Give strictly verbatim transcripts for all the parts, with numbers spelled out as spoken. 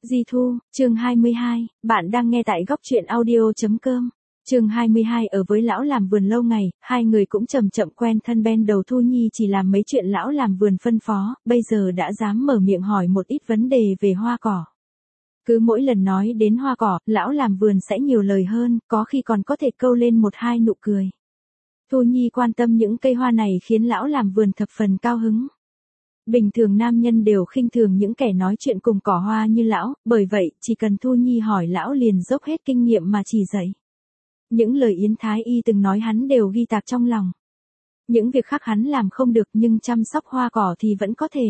Di Thu, chương hai mươi hai, bạn đang nghe tại góc truyện audio.com. Chương hai mươi hai ở với lão làm vườn lâu ngày, hai người cũng chậm chậm quen thân bên đầu Thu Nhi chỉ làm mấy chuyện lão làm vườn phân phó, bây giờ đã dám mở miệng hỏi một ít vấn đề về hoa cỏ. Cứ mỗi lần nói đến hoa cỏ, lão làm vườn sẽ nhiều lời hơn, có khi còn có thể câu lên một hai nụ cười. Thu Nhi quan tâm những cây hoa này khiến lão làm vườn thập phần cao hứng. Bình thường nam nhân đều khinh thường những kẻ nói chuyện cùng cỏ hoa như lão, bởi vậy chỉ cần Thu Nhi hỏi lão liền dốc hết kinh nghiệm mà chỉ dạy. Những lời Yến Thái Y từng nói hắn đều ghi tạc trong lòng. Những việc khác hắn làm không được nhưng chăm sóc hoa cỏ thì vẫn có thể.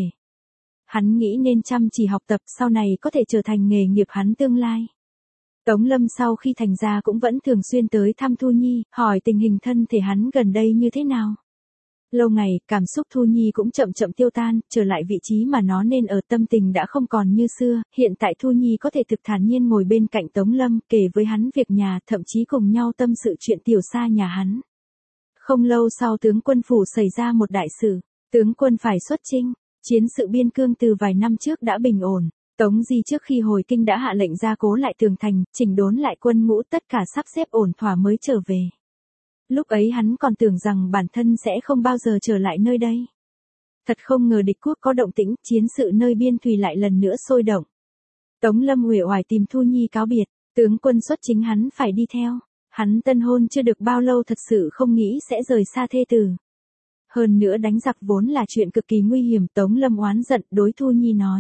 Hắn nghĩ nên chăm chỉ học tập sau này có thể trở thành nghề nghiệp hắn tương lai. Tống Lâm sau khi thành ra cũng vẫn thường xuyên tới thăm Thu Nhi, hỏi tình hình thân thể hắn gần đây như thế nào. Lâu ngày, cảm xúc Thu Nhi cũng chậm chậm tiêu tan, trở lại vị trí mà nó nên ở, tâm tình đã không còn như xưa, hiện tại Thu Nhi có thể thực thản nhiên ngồi bên cạnh Tống Lâm, kể với hắn việc nhà, thậm chí cùng nhau tâm sự chuyện tiểu xa nhà hắn. Không lâu sau tướng quân phủ xảy ra một đại sự, tướng quân phải xuất chinh, chiến sự biên cương từ vài năm trước đã bình ổn. Tống Di trước khi hồi kinh đã hạ lệnh gia cố lại tường thành, chỉnh đốn lại quân ngũ, tất cả sắp xếp ổn thỏa mới trở về. Lúc ấy hắn còn tưởng rằng bản thân sẽ không bao giờ trở lại nơi đây. Thật không ngờ địch quốc có động tĩnh, chiến sự nơi biên thùy lại lần nữa sôi động. Tống Lâm uể oải tìm Thu Nhi cáo biệt, tướng quân xuất chính hắn phải đi theo. Hắn tân hôn chưa được bao lâu thật sự không nghĩ sẽ rời xa thê tử. Hơn nữa đánh giặc vốn là chuyện cực kỳ nguy hiểm, Tống Lâm oán giận đối Thu Nhi nói.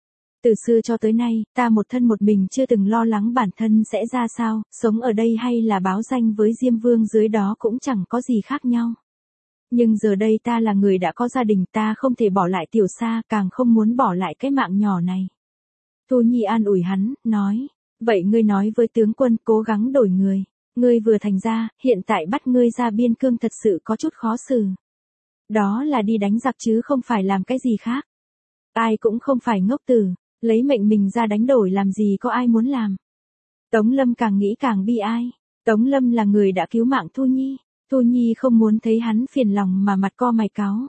Từ xưa cho tới nay, ta một thân một mình chưa từng lo lắng bản thân sẽ ra sao, sống ở đây hay là báo danh với Diêm Vương dưới đó cũng chẳng có gì khác nhau. Nhưng giờ đây ta là người đã có gia đình, ta không thể bỏ lại tiểu xa, càng không muốn bỏ lại cái mạng nhỏ này. Thu Nhi an ủi hắn, nói, vậy ngươi nói với tướng quân cố gắng đổi người, ngươi vừa thành ra, hiện tại bắt ngươi ra biên cương thật sự có chút khó xử. Đó là đi đánh giặc chứ không phải làm cái gì khác. Ai cũng không phải ngốc tử. Lấy mệnh mình ra đánh đổi làm gì có ai muốn làm. Tống Lâm càng nghĩ càng bi ai. Tống Lâm là người đã cứu mạng Thu Nhi. Thu Nhi không muốn thấy hắn phiền lòng mà mặt co mày cáu.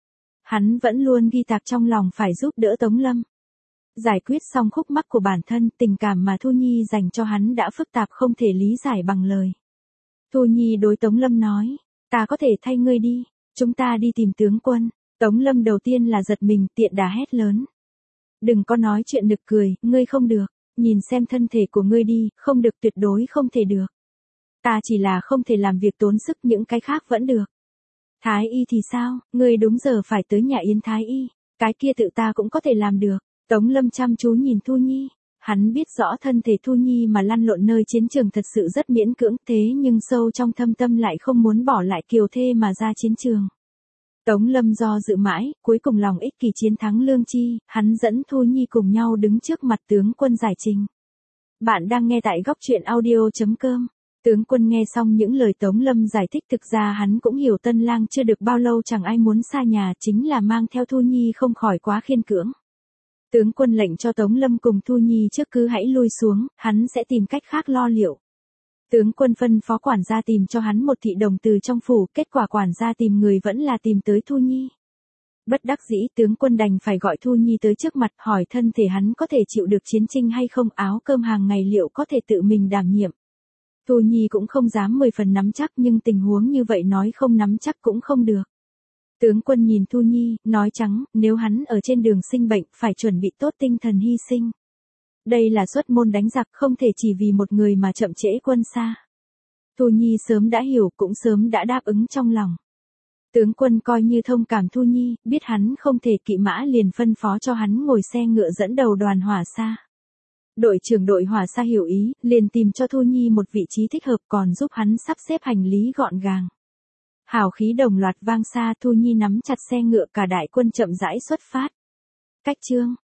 Hắn vẫn luôn ghi tạc trong lòng phải giúp đỡ Tống Lâm. Giải quyết xong khúc mắc của bản thân, tình cảm mà Thu Nhi dành cho hắn đã phức tạp không thể lý giải bằng lời. Thu Nhi đối Tống Lâm nói, ta có thể thay ngươi đi, chúng ta đi tìm tướng quân. Tống Lâm đầu tiên là giật mình, tiện đà hét lớn. Đừng có nói chuyện nực cười, ngươi không được, nhìn xem thân thể của ngươi đi, không được, tuyệt đối không thể được. Ta chỉ là không thể làm việc tốn sức, những cái khác vẫn được. Thái y thì sao, ngươi đúng giờ phải tới nhà Yến Thái y, cái kia tự ta cũng có thể làm được. Tống Lâm chăm chú nhìn Thu Nhi, hắn biết rõ thân thể Thu Nhi mà lăn lộn nơi chiến trường thật sự rất miễn cưỡng, thế nhưng sâu trong thâm tâm lại không muốn bỏ lại kiều thê mà ra chiến trường. Tống Lâm do dự mãi, cuối cùng lòng ích kỷ chiến thắng lương chi, hắn dẫn Thu Nhi cùng nhau đứng trước mặt tướng quân giải trình. Bạn đang nghe tại góc truyện audio.com. Tướng quân nghe xong những lời Tống Lâm giải thích, thực ra hắn cũng hiểu tân lang chưa được bao lâu chẳng ai muốn xa nhà, chính là mang theo Thu Nhi không khỏi quá khiên cưỡng. Tướng quân lệnh cho Tống Lâm cùng Thu Nhi trước cứ hãy lui xuống, hắn sẽ tìm cách khác lo liệu. Tướng quân phân phó quản gia tìm cho hắn một thị đồng từ trong phủ, kết quả quản gia tìm người vẫn là tìm tới Thu Nhi. Bất đắc dĩ, tướng quân đành phải gọi Thu Nhi tới trước mặt, hỏi thân thể hắn có thể chịu được chiến tranh hay không, áo cơm hàng ngày liệu có thể tự mình đảm nhiệm. Thu Nhi cũng không dám mười phần nắm chắc, nhưng tình huống như vậy nói không nắm chắc cũng không được. Tướng quân nhìn Thu Nhi, nói trắng, nếu hắn ở trên đường sinh bệnh, phải chuẩn bị tốt tinh thần hy sinh. Đây là xuất môn đánh giặc, không thể chỉ vì một người mà chậm trễ quân xa. Thu Nhi sớm đã hiểu, cũng sớm đã đáp ứng trong lòng. Tướng quân coi như thông cảm Thu Nhi, biết hắn không thể kỵ mã liền phân phó cho hắn ngồi xe ngựa dẫn đầu đoàn hỏa xa. Đội trưởng đội hỏa xa hiểu ý, liền tìm cho Thu Nhi một vị trí thích hợp, còn giúp hắn sắp xếp hành lý gọn gàng. Hào khí đồng loạt vang xa, Thu Nhi nắm chặt xe ngựa, cả đại quân chậm rãi xuất phát. Cách chương